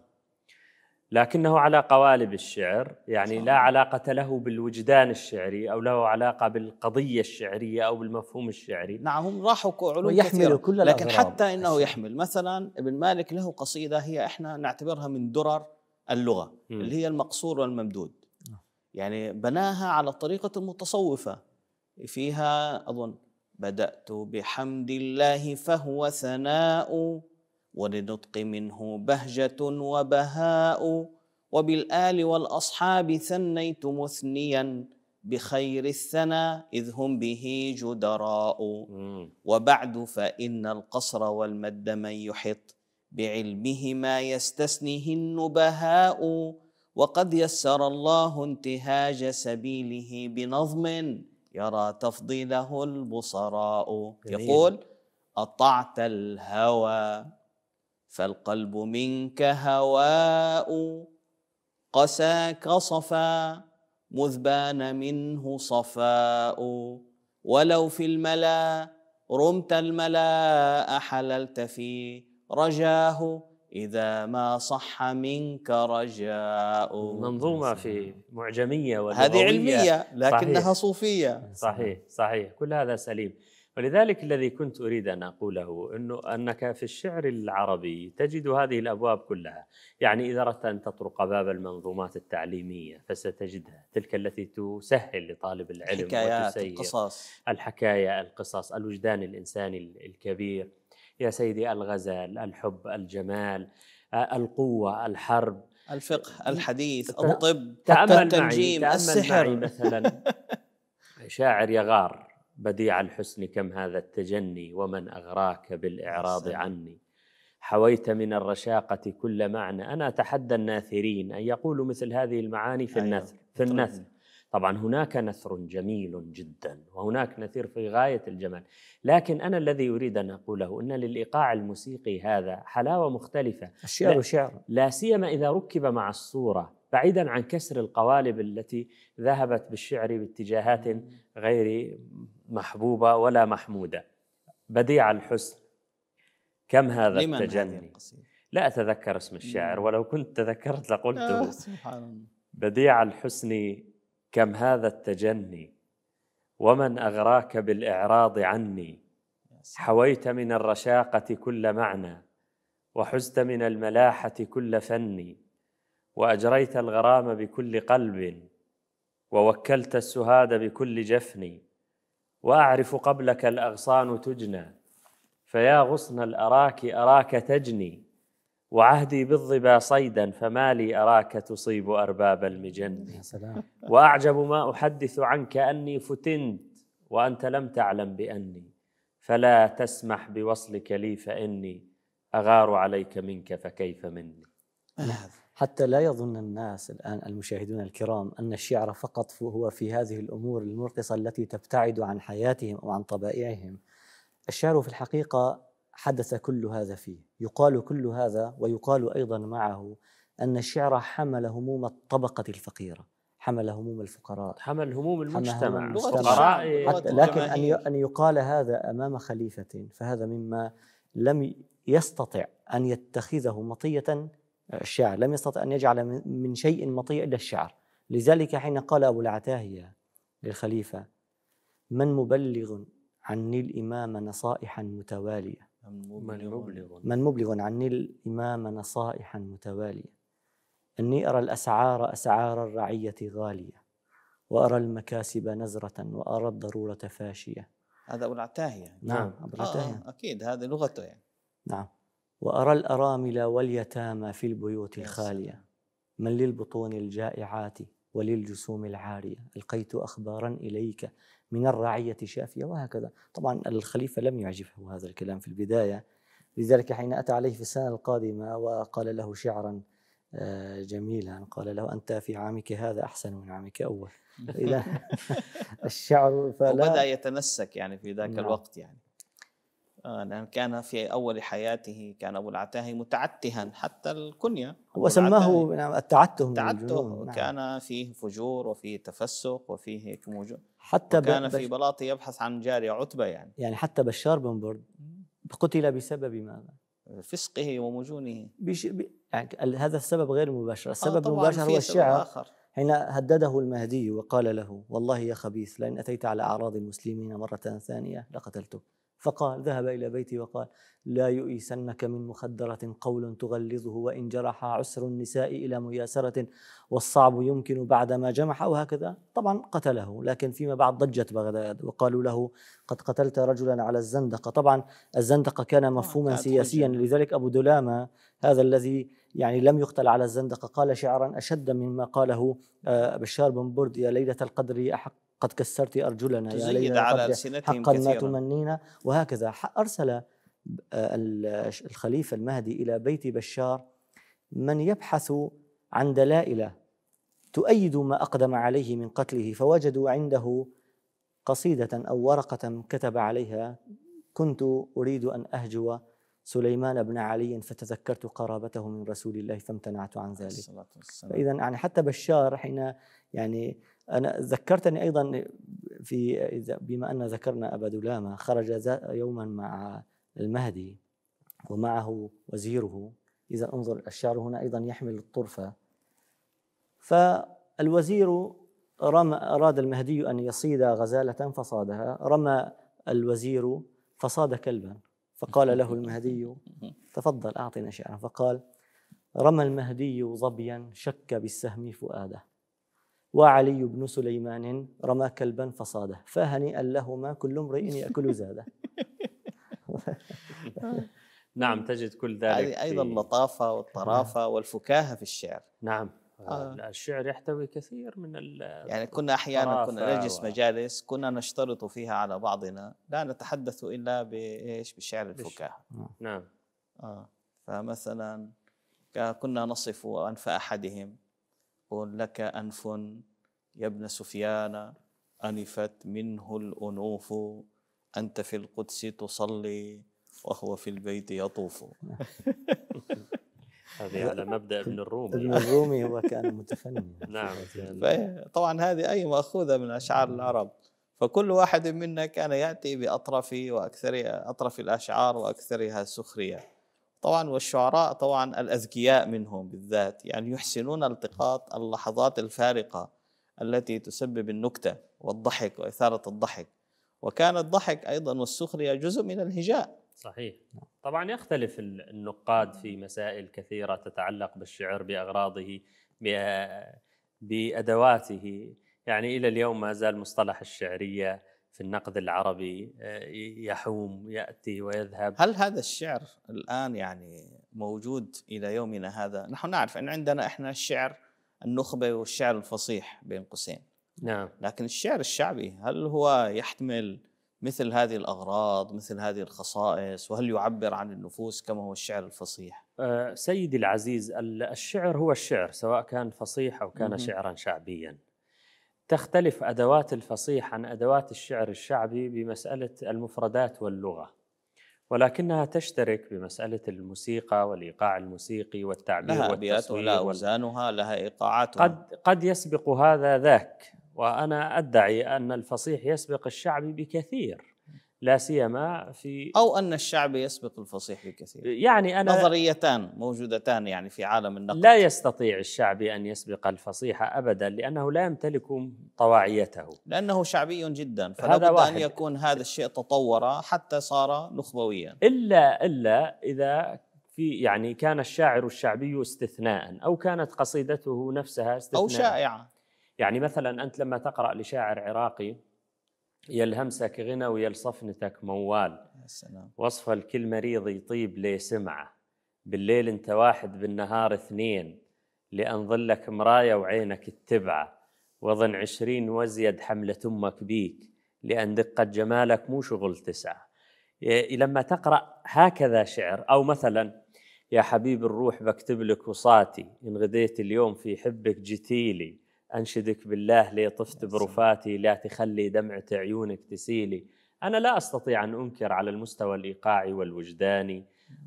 لكنه على قوالب الشعر، يعني لا علاقة له بالوجدان الشعري أو له علاقة بالقضية الشعرية أو بالمفهوم الشعري. نعم، هم راحوا علوم ويحمل كثيرة، كل لكن الأغراض حتى إنه الشعر. يحمل. مثلا ابن مالك له قصيدة هي إحنا نعتبرها من درر اللغة، م. اللي هي المقصور والممدود، يعني بناها على الطريقة المتصوفة. فيها أظن: بدأت بحمد الله فهو ثناء، ولنطق منه بهجة وبهاء، وبالآل والأصحاب ثنيت مثنيا، بخير الثنى إذ هم به جدراء. وبعد فإن القصر والمد من يحط بعلمه ما يستثنيه النبهاء، وقد يسر الله انتهاج سبيله بنظم يرى تفضيله البصراء. يقول: أطعت الهوى فالقلب منك هواء، قساك صفا مذ بان منه صفاء، ولو في الملا رمت الملا أحللت في رجاه، إذا ما صح منك رجاء. منظومة في معجمية ولغوية، هذه علمية لكنها صحيح. صوفية. صحيح صحيح، كل هذا سليم. ولذلك الذي كنت أريد أن أقوله أنه أنك في الشعر العربي تجد هذه الأبواب كلها. يعني إذا أردت أن تطرق باب المنظومات التعليمية فستجدها، تلك التي تسهل لطالب العلم الحكايات، وتسير، القصص، الحكاية، القصص، الوجدان الإنساني الكبير. يا سيدي، الغزل، الحب، الجمال، القوة، الحرب، الفقه، الحديث، الطب، التنجيم، السحر. معي مثلا شاعر يغار بديع الحسن كم هذا التجني، ومن أغراك بالإعراض عني، حويت من الرشاقة كل معنى. أنا أتحدى الناثرين أن يقولوا مثل هذه المعاني في النثر في النثر طبعا هناك نثر جميل جدا وهناك نثير في غاية الجمال، لكن أنا الذي أريد أن أقوله أن للإيقاع الموسيقي هذا حلاوة مختلفة. الشعر لا, شعر لا سيما إذا ركب مع الصورة، بعيدا عن كسر القوالب التي ذهبت بالشعر باتجاهات غير محبوبة ولا محمودة. بديع الحسن كم هذا التجني. لا أتذكر اسم الشاعر، ولو كنت تذكرت لقلته. سبحان الله. بديع الحسن كم هذا التجني، ومن أغراك بالإعراض عني، حويت من الرشاقة كل معنى، وحزت من الملاحة كل فن، وأجريت الغرام بكل قلب، ووكلت السهاد بكل جفن، وأعرف قبلك الأغصان تجنى، فيا غصن الأراك أراك تجني، وعهدي بالظبا صيدا فما لي أراك تصيب أرباب المجن. يا سلام. وأعجب ما أحدث عنك أني فتنت وأنت لم تعلم بأني، فلا تسمح بوصلك لي فإني أغار عليك منك فكيف مني. حتى لا يظن الناس الآن المشاهدون الكرام أن الشعر فقط هو في هذه الأمور المرقصة التي تبتعد عن حياتهم أو عن طبائعهم. الشعر في الحقيقة حدث كل هذا فيه، يقال كل هذا ويقال أيضا معه أن الشعر حمل هموم الطبقة الفقيرة، حمل هموم الفقراء، حمل هموم المجتمع، الفقراء. حتى لكن أن يقال هذا أمام خليفة فهذا مما لم يستطع أن يتخذه مطية. الشعر لم يستطع أن يجعل من شيء مطية إلا الشعر. لذلك حين قال أبو العتاهية للخليفة: من مبلغ عني الإمام نصائحا متوالية، من مبلغ من مبلغ عني الإمام نصائحا متوالية، إني أرى الأسعار أسعار الرعية غالية، وأرى المكاسب نزرة، وأرى الضرورة فاشية. هذا أبو العتاهية. نعم أبو العتاهية. آه أكيد هذه لغته يعني. نعم. وأرى الأرامل واليتامى في البيوت الخالية، من للبطون الجائعات وللجسوم العارية، ألقيت أخبارا إليك من الرعية شافية، وهكذا. طبعا الخليفة لم يعجبه هذا الكلام في البداية، لذلك حين أتى عليه في السنة القادمة وقال له شعرا جميلا، قال له: أنت في عامك هذا أحسن من عامك أول. إذا الشعر فلا وبدأ يتنسك يعني في ذاك نعم. الوقت يعني آه لأن كان في أول حياته كان أبو العتاهي متعتها، حتى الكنية وسماه التعته من التعته. نعم. كان فيه فجور وفيه تفسق وفيه هيك موجود، حتى كان بش في بلاط يبحث عن جارية عتبة يعني. يعني حتى بشار بن برد قتل بسبب ماذا؟ فسقه ومجونه. بش... ب... يعني هذا السبب غير مباشر. السبب آه المباشر هو الشعر. آخر. حين هدده المهدي وقال له: والله يا خبيث لئن أتيت على أعراض المسلمين مرة ثانية لقتلتك، فقال ذهب إلى بيتي وقال: لا يؤيسنك من مخدرة قول تغلظه، وإن جرح عسر النساء إلى مياسرة، والصعب يمكن بعدما جمح، وهكذا. طبعا قتله، لكن فيما بعد ضجت بغداد وقالوا له: قد قتلت رجلا على الزندقة. طبعا الزندقة كان مفهوما سياسيا، لذلك أبو دلامة هذا الذي يعني لم يقتل على الزندقة قال شعرا أشد مما قاله بشار بن برد: يا ليلة القدر أحق قد كسرت أرجلنا، يا ليلة القدر حقا ما تمنينا، وهكذا. أرسل الخليفة المهدي إلى بيت بشار من يبحث عن دلائل تؤيد ما أقدم عليه من قتله، فوجدوا عنده قصيدة أو ورقة كتب عليها: كنت أريد أن أهجو سليمان بن علي فتذكرت قرابته من رسول الله فامتنعت عن ذلك. فإذا يعني حتى بشار حين يعني أنا ذكرتني أيضا في بما أن ذكرنا أبا دلامة، خرج يوما مع المهدي ومعه وزيره. إذا انظر الشعر هنا أيضا يحمل الطرفة. فالوزير رمى أراد المهدي أن يصيد غزالة فصادها، رمى الوزير فصاد كلبا، فقال له المهدي: تفضل أعطنا شعرا. فقال: رمى المهدي ظبيا شك بالسهم فؤاده، وعلي بن سليمان رمى كلبا فصاده، فهنيئا لهما كل امرئ يأكل زاده. نعم، تجد كل ذلك. هذه أيضا اللطافة والطرافة والفكاهة في الشعر. نعم. آه. الشعر يحتوي كثير من يعني كنا أحيانا كنا نجلس و... مجالس كنا نشترط فيها على بعضنا لا نتحدث إلا بإيش بالشعر الفكاهة. نعم. آه. فمثلا كنا نصف أنف أحدهم: قل لك أنف يا ابن سفيان أنفت منه الأنوف، أنت في القدس تصلي وهو في البيت يطوف. هذه على مبدأ ابن الرومي. ابن الرومي هو كان متفنن. نعم. طبعا هذه أي مأخوذة من أشعار العرب، فكل واحد منا كان يأتي بأطرف وأكثر أطرف الأشعار وأكثرها سخرية. طبعا والشعراء طبعا الأذكياء منهم بالذات يعني يحسنون التقاط اللحظات الفارقة التي تسبب النكتة والضحك وإثارة الضحك، وكان الضحك أيضا والسخرية جزء من الهجاء. صحيح. طبعا يختلف النقاد في مسائل كثيرة تتعلق بالشعر بأغراضه بأدواته. يعني إلى اليوم ما زال مصطلح الشعرية في النقد العربي يحوم يأتي ويذهب. هل هذا الشعر الآن يعني موجود إلى يومنا هذا؟ نحن نعرف أن عندنا إحنا الشعر النخبة والشعر الفصيح بين قوسين. نعم. لكن الشعر الشعبي هل هو يحتمل مثل هذه الأغراض، مثل هذه الخصائص، وهل يعبر عن النفوس كما هو الشعر الفصيح؟ أه سيدي العزيز، الشعر هو الشعر سواء كان فصيح أو كان مم. شعرا شعبيا. تختلف أدوات الفصيح عن أدوات الشعر الشعبي بمسألة المفردات واللغة، ولكنها تشترك بمسألة الموسيقى والإيقاع الموسيقي والتعبير لها والتصوير، لها أوزانها، لها إيقاعاتها. قد قد يسبق هذا ذاك، وأنا أدعي أن الفصيح يسبق الشعبي بكثير، لا سيما في أو أن الشعبي يسبق الفصيح بكثير. يعني أنا نظريتان موجودتان يعني في عالم النقد. لا يستطيع الشعبي أن يسبق الفصيح أبدا، لأنه لا يمتلك طواعيته، لأنه شعبي جدا، فلا بد أن يكون هذا الشيء تطور حتى صار نخبويا. إلا إلا إذا في يعني كان الشاعر الشعبي استثناء، أو كانت قصيدته نفسها استثناء أو شائعة. يعني مثلا أنت لما تقرأ لشاعر عراقي: يا الهمسك غنى ويا الصفنتك موال، السلام. وصف الكل مريض يطيب لي سمعة، بالليل انت واحد بالنهار اثنين، لأن ظلك مراية وعينك التبعة، وظن عشرين وزيد حملة أمك بيك، لأن دقة جمالك مو شغل تسعة. لما تقرأ هكذا شعر، أو مثلا: يا حبيب الروح بكتب لك وصاتي، إن غديت اليوم في حبك جتيلي، أنشدك بالله لي طفت برفاتي، لا تخلي دمعة عيونك تسيلي. أنا لا أستطيع أن أنكر على المستوى الإيقاعي والوجداني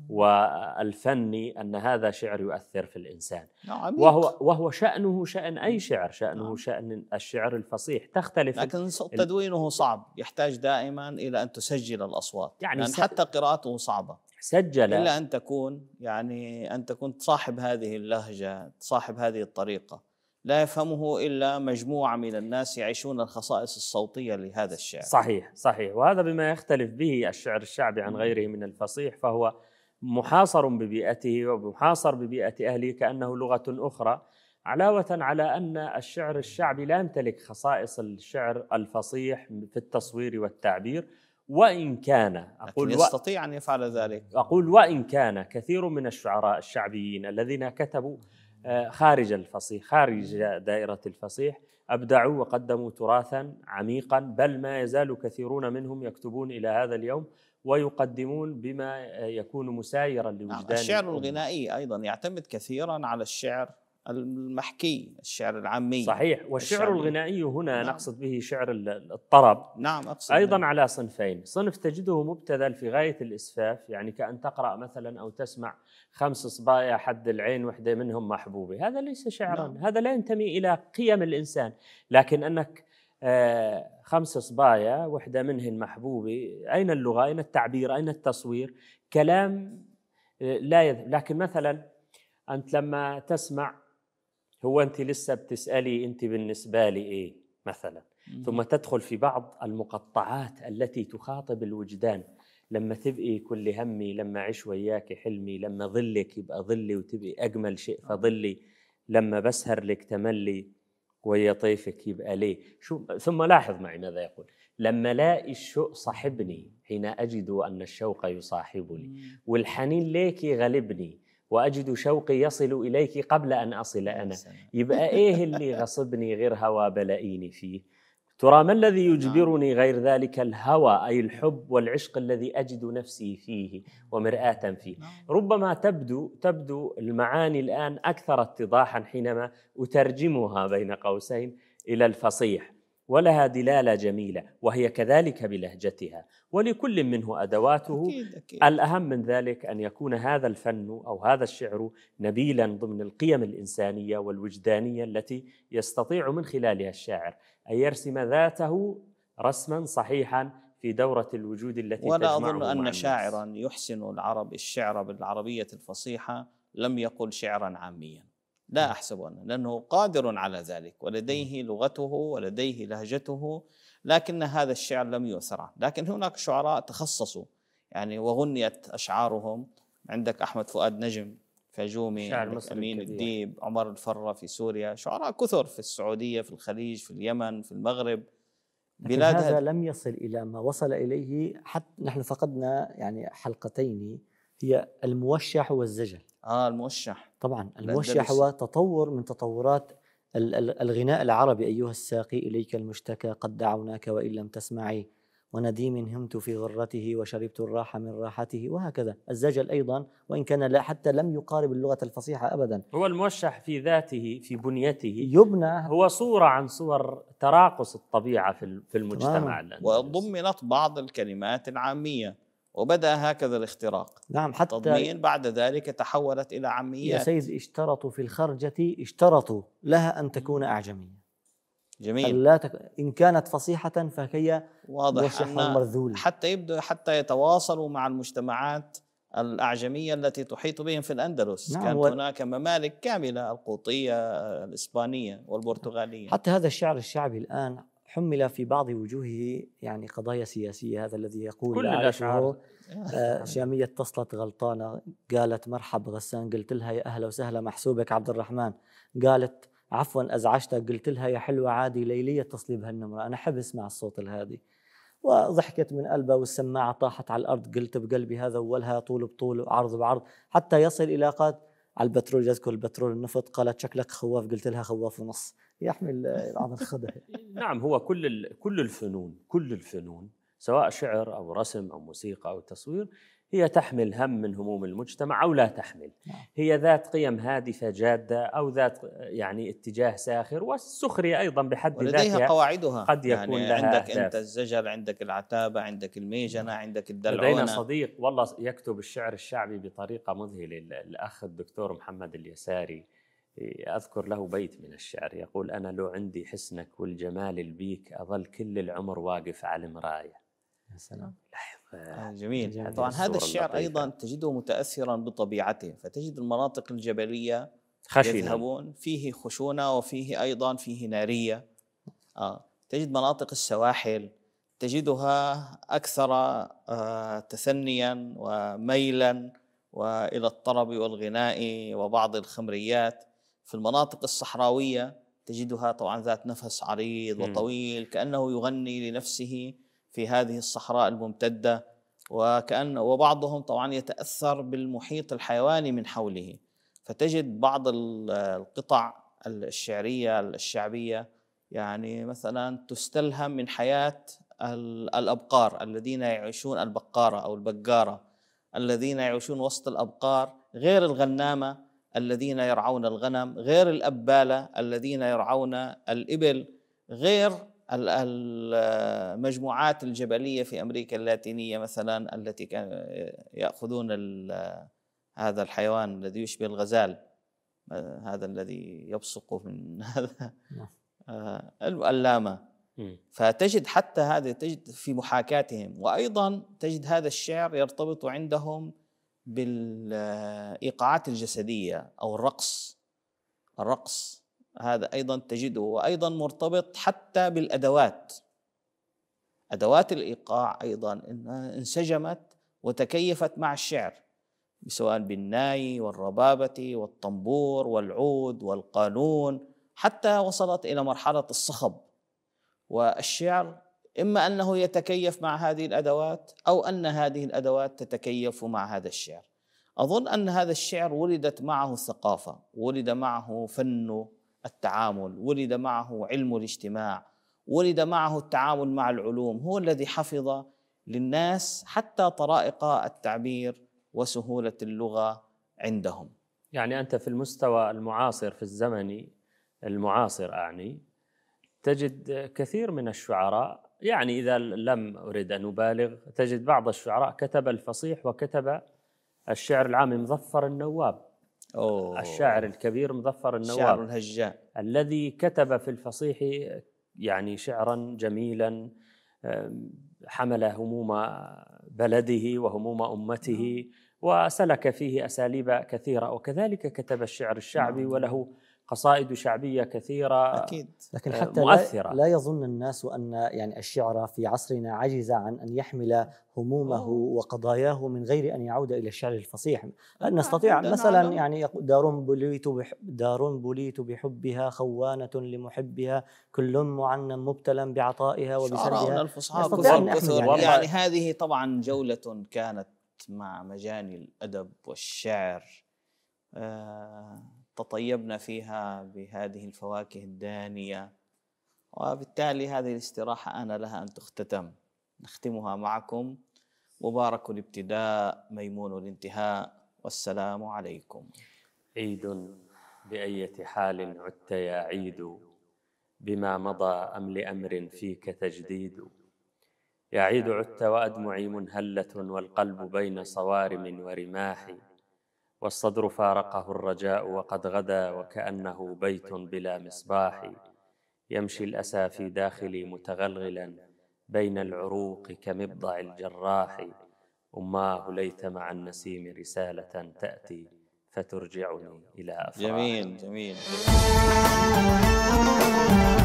والفني أن هذا شعر يؤثر في الإنسان، وهو وهو شأنه شأن أي شعر، شأنه شأن الشعر الفصيح. تختلف، لكن تدوينه صعب، يحتاج دائما إلى أن تسجل الأصوات، يعني لأن حتى قراءته صعبة. سجل إلا أن تكون يعني أن تكون صاحب هذه اللهجة، صاحب هذه الطريقة، لا يفهمه إلا مجموعة من الناس يعيشون الخصائص الصوتية لهذا الشعر. صحيح صحيح. وهذا بما يختلف به الشعر الشعبي عن غيره من الفصيح، فهو محاصر ببيئته ومحاصر ببيئة أهله كأنه لغة أخرى، علاوة على أن الشعر الشعبي لا يمتلك خصائص الشعر الفصيح في التصوير والتعبير، وإن كان أقول يستطيع أن يفعل ذلك. أقول وإن كان كثير من الشعراء الشعبيين الذين كتبوا خارج الفصيح، خارج دائرة الفصيح، أبدعوا وقدموا تراثا عميقا، بل ما يزال كثيرون منهم يكتبون إلى هذا اليوم ويقدمون بما يكون مسايرا لوجدان. الشعر الغنائي أيضا يعتمد كثيرا على الشعر المحكي، الشعر العامي. صحيح. والشعر الشعبي. الغنائي هنا نعم. نقصد به شعر الطرب. نعم أقصد أيضا نعم. على صنفين: صنف تجده مبتذل في غاية الإسفاف، يعني كأن تقرأ مثلا أو تسمع خمس صبايا حد العين وحدة منهم محبوبة، هذا ليس شعرا. نعم. هذا لا ينتمي إلى قيم الإنسان. لكن أنك آه خمس صبايا وحدة منهن محبوبة، أين اللغة؟ أين التعبير؟ أين التصوير؟ كلام آه لا يذهب. لكن مثلا أنت لما تسمع: هو أنت لسه بتسألي أنت بالنسبة لي إيه مثلا، ثم تدخل في بعض المقطعات التي تخاطب الوجدان: لما تبقي كل همي، لما عيش وياك حلمي، لما ظلك يبقى ظلي وتبقي أجمل شيء فظلي، لما بسهر لك تملي ويا طيفك يبقى ليه. شو ثم لاحظ معي ماذا يقول: لما لاقي الشوق صاحبني، حين أجد أن الشوق يصاحبني، والحنين ليك غلبني، وأجد شوقي يصل إليك قبل أن أصل أنا. يبقى إيه اللي غصبني غير هوى بلئيني فيه؟ ترى ما الذي يجبرني غير ذلك الهوى، أي الحب والعشق الذي أجد نفسي فيه ومرآة فيه. ربما تبدو تبدو المعاني الآن أكثر اتضاحا حينما أترجمها بين قوسين إلى الفصيح، ولها دلالة جميلة، وهي كذلك بلهجتها، ولكل منه أدواته. أكيد أكيد. الأهم من ذلك أن يكون هذا الفن أو هذا الشعر نبيلا ضمن القيم الإنسانية والوجدانية التي يستطيع من خلالها الشاعر أن يرسم ذاته رسما صحيحا في دورة الوجود التي ولا تجمعه أظن مع أن الناس. شاعرا يحسن العرب الشعر بالعربية الفصيحة لم يقل شعرا عاميا، لا أحسب أنه، لأنه قادر على ذلك ولديه لغته ولديه لهجته، لكن هذا الشعر لم يؤثر عنه. لكن هناك شعراء تخصصوا يعني وغنيت أشعارهم، عندك أحمد فؤاد نجم فجومي، عندك أمين الكبير. الديب، عمر الفرة في سوريا، شعراء كثر في السعودية، في الخليج، في اليمن، في المغرب، لكن هذا لم يصل إلى ما وصل إليه. حتى نحن فقدنا يعني حلقتين، هي الموشح والزجل. آه الموشح طبعا الموشح هو تطور من تطورات الغناء العربي. أيها الساقي إليك المشتكى قد دعوناك وإن لم تسمعي، ونديم همت في غرته وشربت الراحة من راحته، وهكذا. الزجل أيضا وإن كان لا حتى لم يقارب اللغة الفصيحة أبدا. هو الموشح في ذاته في بنيته يبنى، هو صورة عن صور تراقص الطبيعة في المجتمع الأندلسي، وضمنت بعض الكلمات العامية وبدأ هكذا الاختراق. نعم، حتى تضمين بعد ذلك تحولت إلى عاميات. يا سيد اشترطوا في الخرجة، اشترطوا لها أن تكون أعجمية. جميل. لا تك... إن كانت فصيحة فهي واضح أن مرذول، حتى يبدأ حتى يتواصلوا مع المجتمعات الأعجمية التي تحيط بهم في الأندلس. نعم، كانت و... هناك ممالك كاملة، القوطية، الإسبانية والبرتغالية. حتى هذا الشعر الشعبي الآن حمل في بعض وجوهه يعني قضايا سياسية. هذا الذي يقول كل الأشعار آه شامية اتصلت غلطانة، قالت مرحب غسان، قلت لها يا أهلا وسهلا محسوبك عبد الرحمن، قالت عفوا أزعجتك، قلت لها يا حلوة عادي ليلية اتصلي بهالنمرة، أنا أحب أسمع الصوت الهادي. وضحكت من قلبها والسماعة طاحت على الأرض، قلت بقلبي هذا أولها طول بطول عرض بعرض، حتى يصل إلى قد على البترول، يذكر البترول النفط، قالت شكلك خواف، قلت لها خواف ونص، يحمل بعض الخدع. نعم، هو كل كل الفنون كل الفنون سواء شعر أو رسم أو موسيقى أو تصوير هي تحمل هم من هموم المجتمع أو لا تحمل. هي ذات قيم هادفة جادة أو ذات يعني اتجاه ساخر، والسخرية أيضا بحد ذاتها ولديها قواعدها. قد يكون يعني لها عندك أهداف. أنت الزجل، عندك العتابة، عندك الميجنة، عندك الدلعونة. لدينا صديق والله يكتب الشعر الشعبي بطريقة مذهلة، الأخ الدكتور محمد اليساري، أذكر له بيت من الشعر يقول: أنا لو عندي حسنك والجمال البيك أظل كل العمر واقف على المراية. يا سلام، جميل. طبعا هذا الشعر اللطيفة. أيضا تجده متأثرا بطبيعته، فتجد المناطق الجبلية خشنة، يذهبون فيه خشونة وفيه أيضا فيه نارية. آه. تجد مناطق السواحل تجدها أكثر آه تثنيا وميلا وإلى الطرب والغناء وبعض الخمريات. في المناطق الصحراوية تجدها طبعا ذات نفس عريض وطويل، كأنه يغني لنفسه في هذه الصحراء الممتدة، وكأن وبعضهم طبعا يتأثر بالمحيط الحيواني من حوله. فتجد بعض القطع الشعرية الشعبية يعني مثلا تستلهم من حياة الأبقار الذين يعيشون، البقارة أو البقارة الذين يعيشون وسط الأبقار، غير الغنامة الذين يرعون الغنم، غير الأبالة الذين يرعون الإبل، غير المجموعات الجبلية في أمريكا اللاتينية مثلا التي كانوا يأخذون هذا الحيوان الذي يشبه الغزال، هذا الذي يبصق من هذا الألامة. فتجد حتى هذا تجد في محاكاتهم. وأيضا تجد هذا الشعر يرتبط عندهم بالإيقاعات الجسدية أو الرقص. الرقص هذا أيضا تجده، وأيضا مرتبط حتى بالأدوات. أدوات الإيقاع أيضا انسجمت وتكيفت مع الشعر، سواء بالناي والربابة والطنبور والعود والقانون، حتى وصلت إلى مرحلة الصخب. والشعر إما أنه يتكيف مع هذه الأدوات أو أن هذه الأدوات تتكيف مع هذا الشعر. أظن أن هذا الشعر ولدت معه الثقافة، ولد معه فن التعامل، ولد معه علم الاجتماع، ولد معه التعامل مع العلوم، هو الذي حفظ للناس حتى طرائق التعبير وسهولة اللغة عندهم. يعني أنت في المستوى المعاصر، في الزمن المعاصر أعني، تجد كثير من الشعراء، يعني إذا لم أريد أن أبالغ، تجد بعض الشعراء كتب الفصيح وكتب الشعر العامي. مظفر النواب، أوه. الشاعر الكبير مظفر النواب، شعر الهجاء، الذي كتب في الفصيح يعني شعرا جميلا حمل هموم بلده وهموم أمته وسلك فيه أساليب كثيرة، وكذلك كتب الشعر الشعبي وله قصائد شعبية كثيرة أكيد. لكن حتى مؤثرة. لا, لا يظن الناس أن يعني الشعر في عصرنا عجز عن أن يحمل همومه أوه. وقضاياه من غير أن يعود إلى الشعر الفصيح. أن نستطيع مثلا يعني دار بليت دار بليت بحبها خوانة لمحبها كل معنى مبتلى بعطائها وبسلبها. نستطيع أن نحمل يعني, يعني هذه طبعا جولة كانت مع مجاني الأدب والشعر، آه تطيبنا فيها بهذه الفواكه الدانية، وبالتالي هذه الاستراحة آن لها أن تختتم. نختمها معكم. مبارك الابتداء ميمون الانتهاء، والسلام عليكم. عيد بأية حال عدت يا عيد، بما مضى أم لأمر فيك تجديد. يا عيد عدت وأدمعي منهلة، والقلب بين صوارم ورماح، والصدر فارقه الرجاء وقد غدا، وكأنه بيت بلا مصباح. يمشي الأسى في داخلي متغلغلا، بين العروق كمبضع الجراح. أماه ليت مع النسيم رسالة تأتي، فترجعني إلى أفراح. جميل جميل, جميل.